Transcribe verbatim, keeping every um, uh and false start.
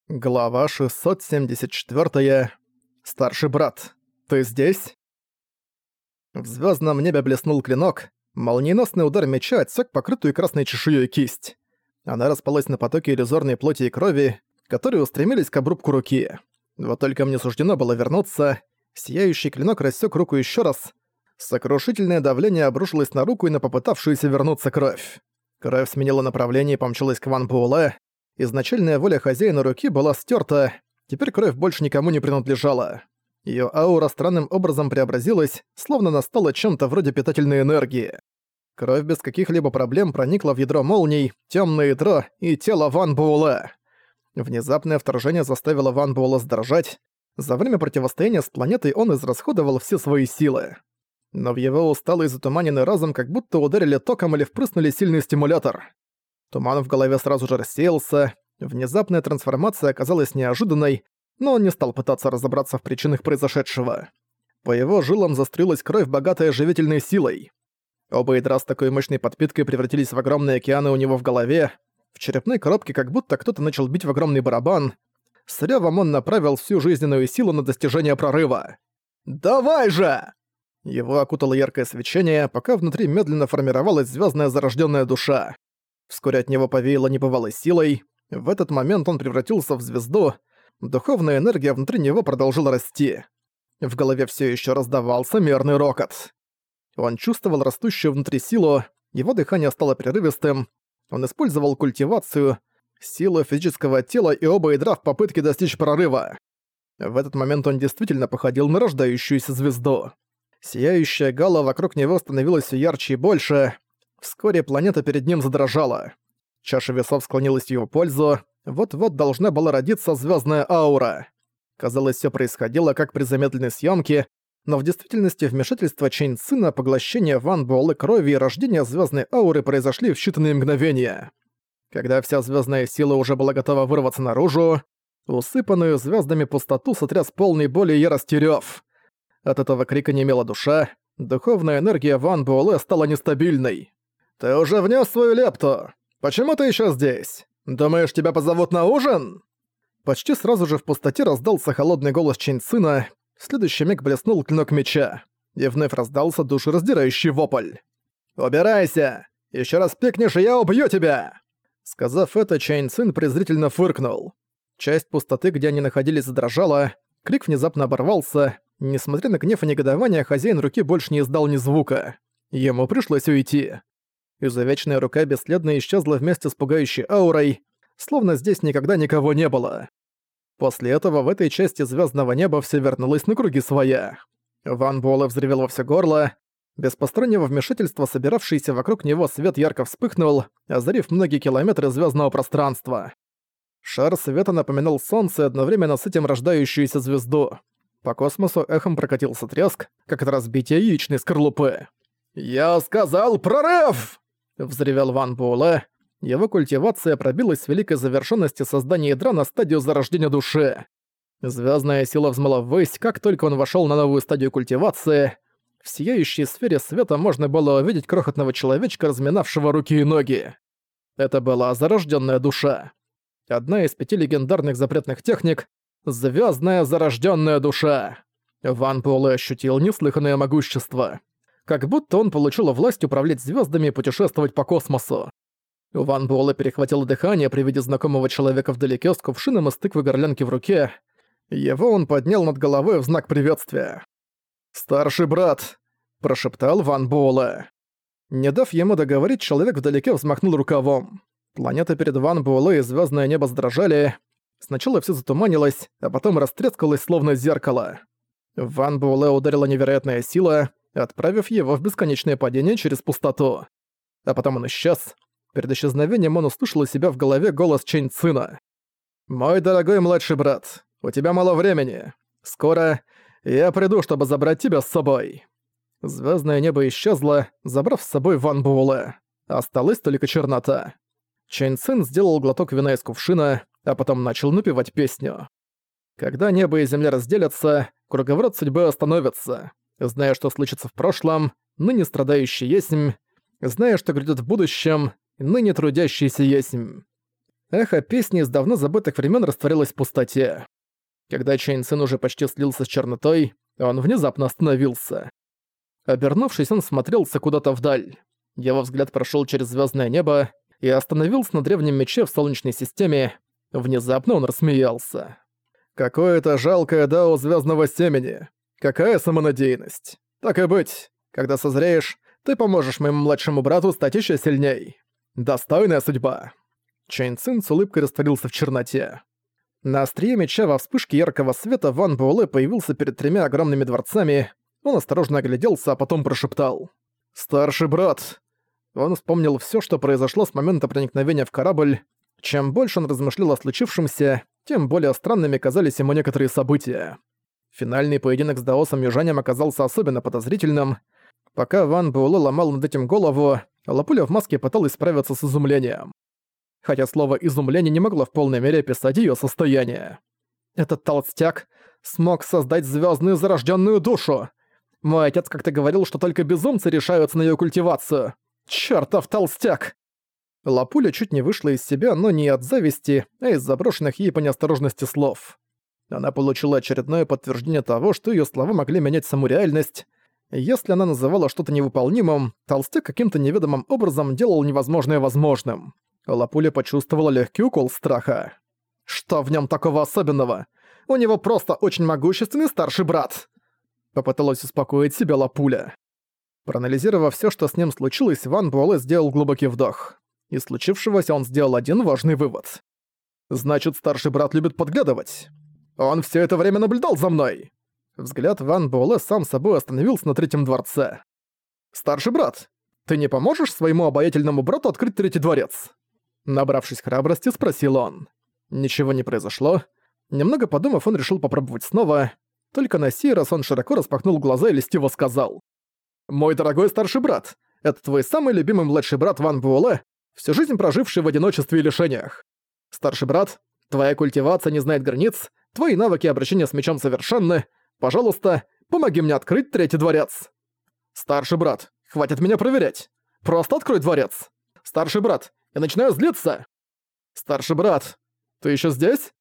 Глава шестьсот семьдесят четыре. Старший брат, ты здесь? В звездном небе блеснул клинок, молниеносный удар меча отсек покрытую красной чешуей кисть. Она распалась на потоке иллюзорной плоти и крови, которые устремились к обрубку руки. Вот только мне суждено было вернуться. Сияющий клинок рассек руку еще раз. Сокрушительное давление обрушилось на руку и на попытавшуюся вернуться кровь. Кровь сменила направление и помчалась к Ван Буэлэ. Изначальная воля хозяина руки была стерта, теперь кровь больше никому не принадлежала. Её аура странным образом преобразилась, словно она стала чем-то вроде питательной энергии. Кровь без каких-либо проблем проникла в ядро молний, тёмное ядро и тело Ван Буэлэ. Внезапное вторжение заставило Ван Буэлэ сдрожать. За время противостояния с планетой он израсходовал все свои силы. Но в его усталый затуманенный разум как будто ударили током или впрыснули сильный стимулятор. Туман в голове сразу же рассеялся, внезапная трансформация оказалась неожиданной, но он не стал пытаться разобраться в причинах произошедшего. По его жилам заструилась кровь, богатая живительной силой. Оба ядра с такой мощной подпиткой превратились в огромные океаны у него в голове. В черепной коробке как будто кто-то начал бить в огромный барабан. С рёвом он направил всю жизненную силу на достижение прорыва. «Давай же!» Его окутало яркое свечение, пока внутри медленно формировалась звездная зарожденная душа. Вскоре от него повеяло небывалой силой. В этот момент он превратился в звезду. Духовная энергия внутри него продолжила расти. В голове все еще раздавался мерный рокот. Он чувствовал растущую внутри силу, его дыхание стало прерывистым. Он использовал культивацию, силу физического тела и оба ядра в попытке достичь прорыва. В этот момент он действительно походил на рождающуюся звезду. Сияющая гала вокруг него становилась все ярче и больше. Вскоре планета перед ним задрожала. Чаша весов склонилась в его пользу. Вот-вот должна была родиться звездная аура. Казалось, все происходило как при замедленной съемке, но в действительности вмешательство Чэнь Цина, поглощение Ван Буэлэ крови и рождение звездной ауры произошли в считанные мгновения. Когда вся звездная сила уже была готова вырваться наружу, усыпанную звездами пустоту сотряс полный боли и ярости рёв. От этого крика немела душа, духовная энергия Ван Буэлэ стала нестабильной. «Ты уже внес свою лепту! Почему ты еще здесь? Думаешь, тебя позовут на ужин?» Почти сразу же в пустоте раздался холодный голос Чэнь Цина, в следующий миг блеснул клинок меча, и вновь раздался душераздирающий вопль. «Убирайся! Еще раз пикнешь, и я убью тебя!» Сказав это, Чэнь Цин презрительно фыркнул. Часть пустоты, где они находились, задрожала, крик внезапно оборвался. Несмотря на гнев и негодование, хозяин руки больше не издал ни звука. Ему пришлось уйти. Изувечная рука бесследно исчезла вместе с пугающей аурой, словно здесь никогда никого не было. После этого в этой части звездного неба все вернулось на круги своя. Ван Буэлэ взревел во всё горло. Без постороннего вмешательства собиравшийся вокруг него свет ярко вспыхнул, озарив многие километры звездного пространства. Шар света напоминал солнце и одновременно с этим рождающуюся звезду. По космосу эхом прокатился треск, как от разбития яичной скорлупы. «Я сказал, прорыв!» — взревел Ван Буэлэ. Его культивация пробилась с великой завершенности создания ядра на стадию зарождения души. Звездная сила взмыла ввысь, как только он вошел на новую стадию культивации. В сияющей сфере света можно было увидеть крохотного человечка, разминавшего руки и ноги. Это была зарожденная душа. Одна из пяти легендарных запретных техник — звездная зарожденная душа. Ван Буэлэ ощутил неслыханное могущество. Как будто он получил власть управлять звездами и путешествовать по космосу. У Ван Буэлэ перехватило дыхание при виде знакомого человека вдалеке с кувшином из тыквы-горлянки в руке. Его он поднял над головой в знак приветствия. «Старший брат!» – прошептал Ван Буэлэ. Не дав ему договорить, человек вдалеке взмахнул рукавом. Планета перед Ван Буэлэ и звездное небо сдрожали. Сначала все затуманилось, а потом растрескалось, словно зеркало. В Ван Буэлэ ударила невероятная сила, отправив его в бесконечное падение через пустоту. А потом он исчез. Перед исчезновением он услышал у себя в голове голос Чэнь Цина. «Мой дорогой младший брат, у тебя мало времени. Скоро я приду, чтобы забрать тебя с собой». Звездное небо исчезло, забрав с собой Ван Буэлэ. Осталась только чернота. Чэнь Цин сделал глоток вина из кувшина, а потом начал напевать песню. Когда небо и земля разделятся, круговорот судьбы остановится. Зная, что случится в прошлом, ныне страдающий есмь, зная, что грядет в будущем, ныне трудящийся есмь. Эхо песни из давно забытых времен растворилось в пустоте. Когда Чэнь Цин уже почти слился с чернотой, он внезапно остановился. Обернувшись, он смотрелся куда-то вдаль. Его взгляд прошел через звездное небо и остановился на древнем мече в Солнечной системе. Внезапно он рассмеялся. «Какое-то жалкое дао звездного семени. Какая самонадеянность. Так и быть, когда созреешь, ты поможешь моему младшему брату стать еще сильней. Достойная судьба». Чэнь Цин с улыбкой растворился в черноте. На острие меча во вспышке яркого света Ван Буэлэ появился перед тремя огромными дворцами. Он осторожно огляделся, а потом прошептал: «Старший брат!» Он вспомнил всё, что произошло с момента проникновения в корабль. Чем больше он размышлял о случившемся, тем более странными казались ему некоторые события. Финальный поединок с даосом южанем оказался особенно подозрительным. Пока Ван Буэлэ ломал над этим голову, Лапуля в маске пыталась справиться с изумлением. Хотя слово «изумление» не могло в полной мере описать её состояние. «Этот толстяк смог создать звёздную зарождённую душу! Мой отец как-то говорил, что только безумцы решаются на её культивацию! Чёртов толстяк!» Лапуля чуть не вышла из себя, но не от зависти, а из заброшенных ей по неосторожности слов. Она получила очередное подтверждение того, что её слова могли менять саму реальность. Если она называла что-то невыполнимым, толстяк каким-то неведомым образом делал невозможное возможным. Лапуля почувствовала легкий укол страха. «Что в нём такого особенного? У него просто очень могущественный старший брат!» Попыталась успокоить себя Лапуля. Проанализировав всё, что с ним случилось, Ван Буэлэ сделал глубокий вдох. Из случившегося он сделал один важный вывод. «Значит, старший брат любит подглядывать. Он всё это время наблюдал за мной!» Взгляд Ван Буэлэ сам собой остановился на третьем дворце. «Старший брат, ты не поможешь своему обаятельному брату открыть третий дворец?» Набравшись храбрости, спросил он. Ничего не произошло. Немного подумав, он решил попробовать снова. Только на сей раз он широко распахнул глаза и льстиво сказал: «Мой дорогой старший брат, это твой самый любимый младший брат Ван Буэлэ, всю жизнь проживший в одиночестве и лишениях. Старший брат, твоя культивация не знает границ, твои навыки обращения с мечом совершенны. Пожалуйста, помоги мне открыть третий дворец». «Старший брат, хватит меня проверять. Просто открой дворец. Старший брат, я начинаю злиться». «Старший брат, ты ещё здесь?